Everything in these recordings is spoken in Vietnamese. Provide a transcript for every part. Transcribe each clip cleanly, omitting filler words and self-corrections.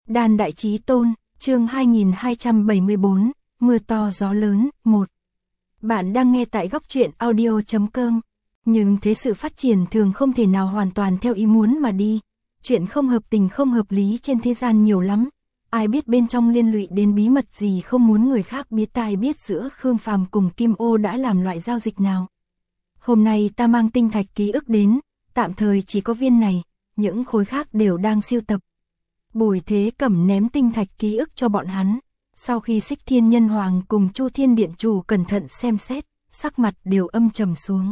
Đan Đại Chí Tôn, chương 2274, mưa to gió lớn, 1. Bạn đang nghe tại góc truyện audio.com. Nhưng thế sự phát triển thường không thể nào hoàn toàn theo ý muốn mà đi. Chuyện không hợp tình không hợp lý trên thế gian nhiều lắm. Ai biết bên trong liên lụy đến bí mật gì không muốn người khác biết, tai biết giữa Khương Phàm cùng Kim Ô đã làm loại giao dịch nào. Hôm nay ta mang tinh thạch ký ức đến, tạm thời chỉ có viên này, những khối khác đều đang siêu tập. Bùi Thế Cẩm ném tinh thạch ký ức cho bọn hắn. Sau khi Xích Thiên Nhân Hoàng cùng Chu Thiên Điện Chủ cẩn thận xem xét, sắc mặt đều âm trầm xuống.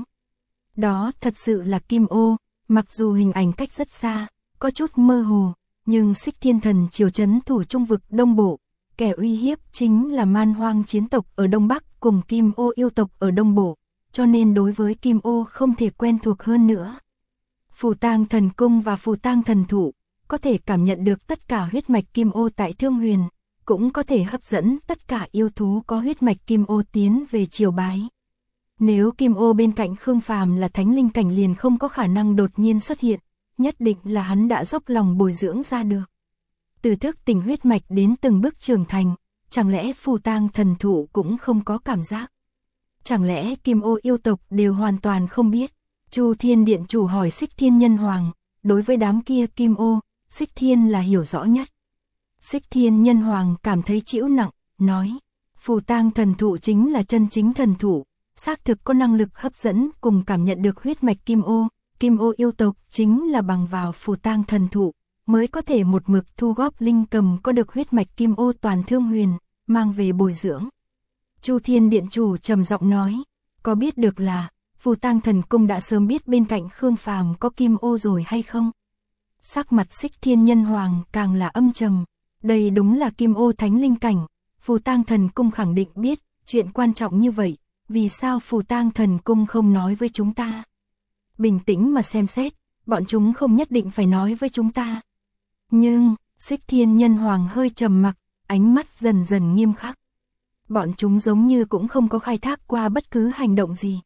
Đó thật sự là Kim Ô, mặc dù hình ảnh cách rất xa, có chút mơ hồ, nhưng Xích Thiên Thần triều trấn thủ trung vực Đông Bộ, kẻ uy hiếp chính là Man Hoang chiến tộc ở Đông Bắc cùng Kim Ô yêu tộc ở Đông Bộ, cho nên đối với Kim Ô không thể quen thuộc hơn nữa. Phù Tang Thần Cung và Phù Tang Thần Thụ có thể cảm nhận được tất cả huyết mạch Kim Ô tại Thương Huyền, cũng có thể hấp dẫn tất cả yêu thú có huyết mạch Kim Ô tiến về triều bái. Nếu Kim Ô bên cạnh Khương Phàm là thánh linh cảnh liền không có khả năng đột nhiên xuất hiện, nhất định là hắn đã dốc lòng bồi dưỡng ra được. Từ thức tỉnh huyết mạch đến từng bước trưởng thành, chẳng lẽ Phù Tang Thần Thụ cũng không có cảm giác? Chẳng lẽ Kim Ô yêu tộc đều hoàn toàn không biết? Chu Thiên Điện Chủ hỏi Xích Thiên Nhân Hoàng, đối với đám kia Kim Ô, Xích Thiên là hiểu rõ nhất. Xích Thiên Nhân Hoàng cảm thấy chịu nặng, nói, Phù Tang Thần Thụ chính là chân chính thần thụ, xác thực có năng lực hấp dẫn cùng cảm nhận được huyết mạch Kim Ô yêu tộc chính là bằng vào Phù Tang Thần Thụ, mới có thể một mực thu góp linh cầm có được huyết mạch Kim Ô toàn Thương Huyền, mang về bồi dưỡng. Chu Thiên Điện Chủ trầm giọng nói, có biết được là Phù Tang Thần Cung đã sớm biết bên cạnh Khương Phàm có Kim Ô rồi hay không? Sắc mặt Xích Thiên Nhân Hoàng càng là âm trầm, đây đúng là Kim Ô thánh linh cảnh, Phù Tang Thần Cung khẳng định biết, chuyện quan trọng như vậy, vì sao Phù Tang Thần Cung không nói với chúng ta? Bình tĩnh mà xem xét, bọn chúng không nhất định phải nói với chúng ta. Nhưng, Xích Thiên Nhân Hoàng hơi trầm mặc, ánh mắt dần dần nghiêm khắc. Bọn chúng giống như cũng không có khai thác qua bất cứ hành động gì.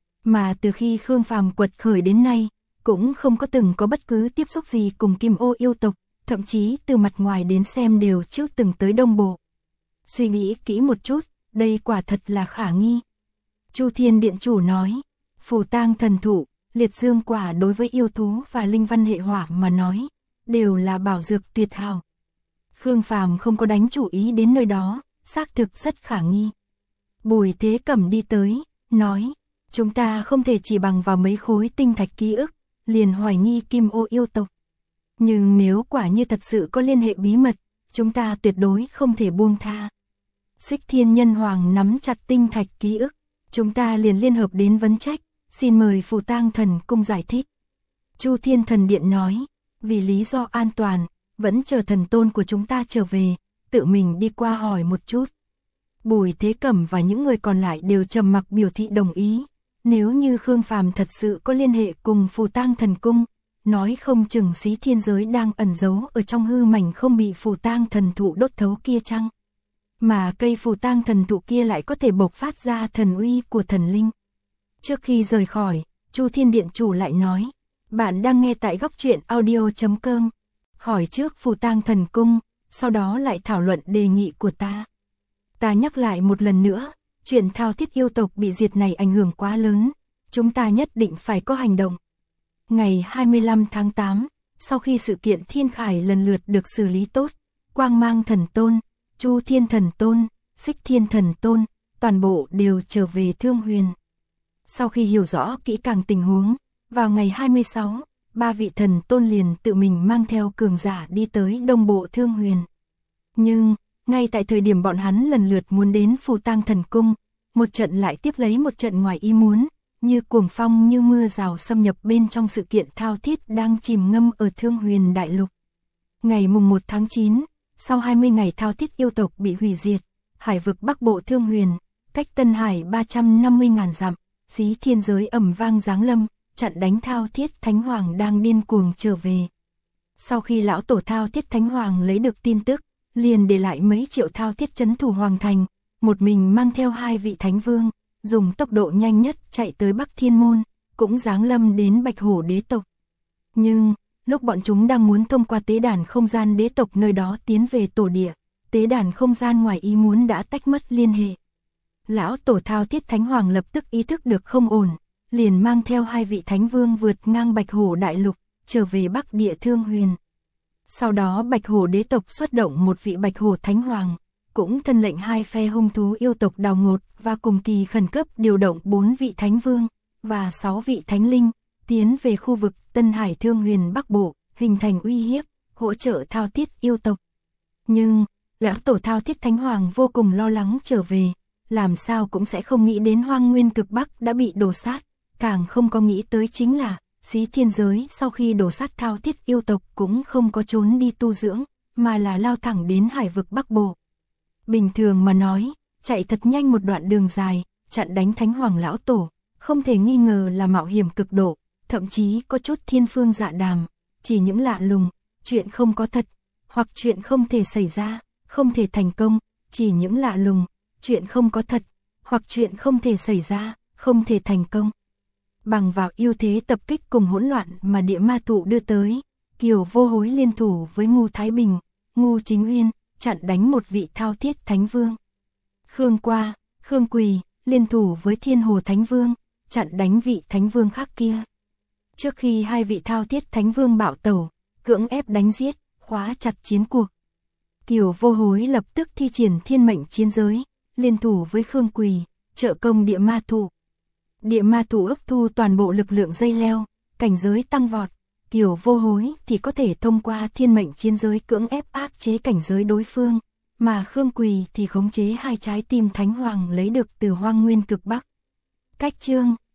Mà từ khi Khương Phàm quật khởi đến nay, cũng không có từng có bất cứ tiếp xúc gì cùng Kim Ô yêu tộc, thậm chí từ mặt ngoài đến xem đều chưa từng tới Đông Bộ. Suy nghĩ kỹ một chút, đây quả thật là khả nghi. Chu Thiên Điện Chủ nói, Phù Tang Thần Thụ, liệt dương quả đối với yêu thú và linh văn hệ hỏa mà nói, đều là bảo dược tuyệt hảo. Khương Phàm không có đánh chủ ý đến nơi đó, xác thực rất khả nghi. Bùi Thế Cẩm đi tới, nói, chúng ta không thể chỉ bằng vào mấy khối tinh thạch ký ức, liền hoài nghi Kim Ô yêu tộc. Nhưng nếu quả như thật sự có liên hệ bí mật, chúng ta tuyệt đối không thể buông tha. Xích Thiên Nhân Hoàng nắm chặt tinh thạch ký ức, chúng ta liền liên hợp đến vấn trách, xin mời Phù Tang Thần Cung giải thích. Chu Thiên Thần Điện nói, vì lý do an toàn, vẫn chờ thần tôn của chúng ta trở về, tự mình đi qua hỏi một chút. Bùi Thế Cẩm và những người còn lại đều trầm mặc biểu thị đồng ý. Nếu như Khương Phàm thật sự có liên hệ cùng Phù Tang Thần Cung, nói không chừng Xí Thiên Giới đang ẩn giấu ở trong hư mảnh không bị Phù Tang Thần Thụ đốt thấu kia chăng? Mà cây Phù Tang Thần Thụ kia lại có thể bộc phát ra thần uy của thần linh. Trước khi rời khỏi, Chu Thiên Điện Chủ lại nói, bạn đang nghe tại góc truyện audio.com. Hỏi trước Phù Tang Thần Cung, sau đó lại thảo luận đề nghị của ta. Ta nhắc lại một lần nữa, chuyện thao thiết yêu tộc bị diệt này ảnh hưởng quá lớn, chúng ta nhất định phải có hành động. Ngày 25 tháng 8, sau khi sự kiện Thiên Khải lần lượt được xử lý tốt, Quang Mang Thần Tôn, Chu Thiên Thần Tôn, Xích Thiên Thần Tôn, toàn bộ đều trở về Thương Huyền. Sau khi hiểu rõ kỹ càng tình huống, vào ngày 26, ba vị thần tôn liền tự mình mang theo cường giả đi tới Đông Bộ Thương Huyền. Nhưng, ngay tại thời điểm bọn hắn lần lượt muốn đến Phù Tang Thần Cung, một trận lại tiếp lấy một trận ngoài ý muốn, như cuồng phong như mưa rào xâm nhập bên trong sự kiện thao thiết đang chìm ngâm ở Thương Huyền Đại Lục. Ngày mùng 1 tháng 9, sau 20 ngày thao thiết yêu tộc bị hủy diệt, hải vực Bắc Bộ Thương Huyền, cách Tân Hải 350.000 dặm, Xí Thiên Giới ầm vang giáng lâm, chặn đánh thao thiết Thánh Hoàng đang điên cuồng trở về. Sau khi lão tổ thao thiết Thánh Hoàng lấy được tin tức, liền để lại mấy triệu thao thiết trấn thủ Hoàng Thành, một mình mang theo hai vị Thánh Vương, dùng tốc độ nhanh nhất chạy tới Bắc Thiên Môn, cũng giáng lâm đến Bạch Hổ đế tộc. Nhưng, lúc bọn chúng đang muốn thông qua tế đàn không gian đế tộc nơi đó tiến về tổ địa, tế đàn không gian ngoài ý muốn đã tách mất liên hệ. Lão tổ Thao Thiết Thánh Hoàng lập tức ý thức được không ổn, liền mang theo 2 vị thánh vương vượt ngang Bạch Hổ đại lục, trở về Bắc Địa Thương Huyền. Sau đó Bạch Hổ đế tộc xuất động một vị Bạch Hổ Thánh Hoàng, cũng thân lệnh 2 phe hung thú yêu tộc đào ngột và cùng kỳ khẩn cấp điều động 4 vị thánh vương và 6 vị thánh linh, tiến về khu vực Tân Hải Thương Huyền Bắc Bộ, hình thành uy hiếp, hỗ trợ Thao Thiết yêu tộc. Nhưng, lão tổ Thao Thiết Thánh Hoàng vô cùng lo lắng trở về, làm sao cũng sẽ không nghĩ đến Hoang Nguyên Cực Bắc đã bị đổ sát, càng không có nghĩ tới chính là, Xí Thiên Giới sau khi đổ sát Thao Thiết yêu tộc cũng không có trốn đi tu dưỡng, mà là lao thẳng đến hải vực Bắc Bộ. Bình thường mà nói, chạy thật nhanh một đoạn đường dài, chặn đánh Thánh Hoàng lão tổ, không thể nghi ngờ là mạo hiểm cực độ, thậm chí có chút thiên phương dạ đàm, chỉ những lạ lùng, chuyện không có thật, hoặc chuyện không thể xảy ra, không thể thành công, chỉ những lạ lùng, chuyện không có thật, hoặc chuyện không thể xảy ra, không thể thành công. Bằng vào ưu thế tập kích cùng hỗn loạn mà địa ma thụ đưa tới, Kiều Vô Hối liên thủ với Ngu Thái Bình, Ngu Chính Uyên, chặn đánh một vị Thao Thiết Thánh Vương. Khương Qua, Khương Quỳ, liên thủ với Thiên Hồ Thánh Vương, chặn đánh vị Thánh Vương khác kia. Trước khi 2 vị Thao Thiết Thánh Vương bạo tẩu, cưỡng ép đánh giết, khóa chặt chiến cuộc, Kiều Vô Hối lập tức thi triển thiên mệnh chiến giới, liên thủ với Khương Quỳ, trợ công địa ma thụ. Địa ma thụ hấp thu toàn bộ lực lượng dây leo, cảnh giới tăng vọt, Kiều Vô Hối thì có thể thông qua thiên mệnh chiến giới cưỡng ép áp chế cảnh giới đối phương, mà Khương Quỳ thì khống chế 2 trái tim Thánh Hoàng lấy được từ Hoang Nguyên Cực Bắc. Cách chương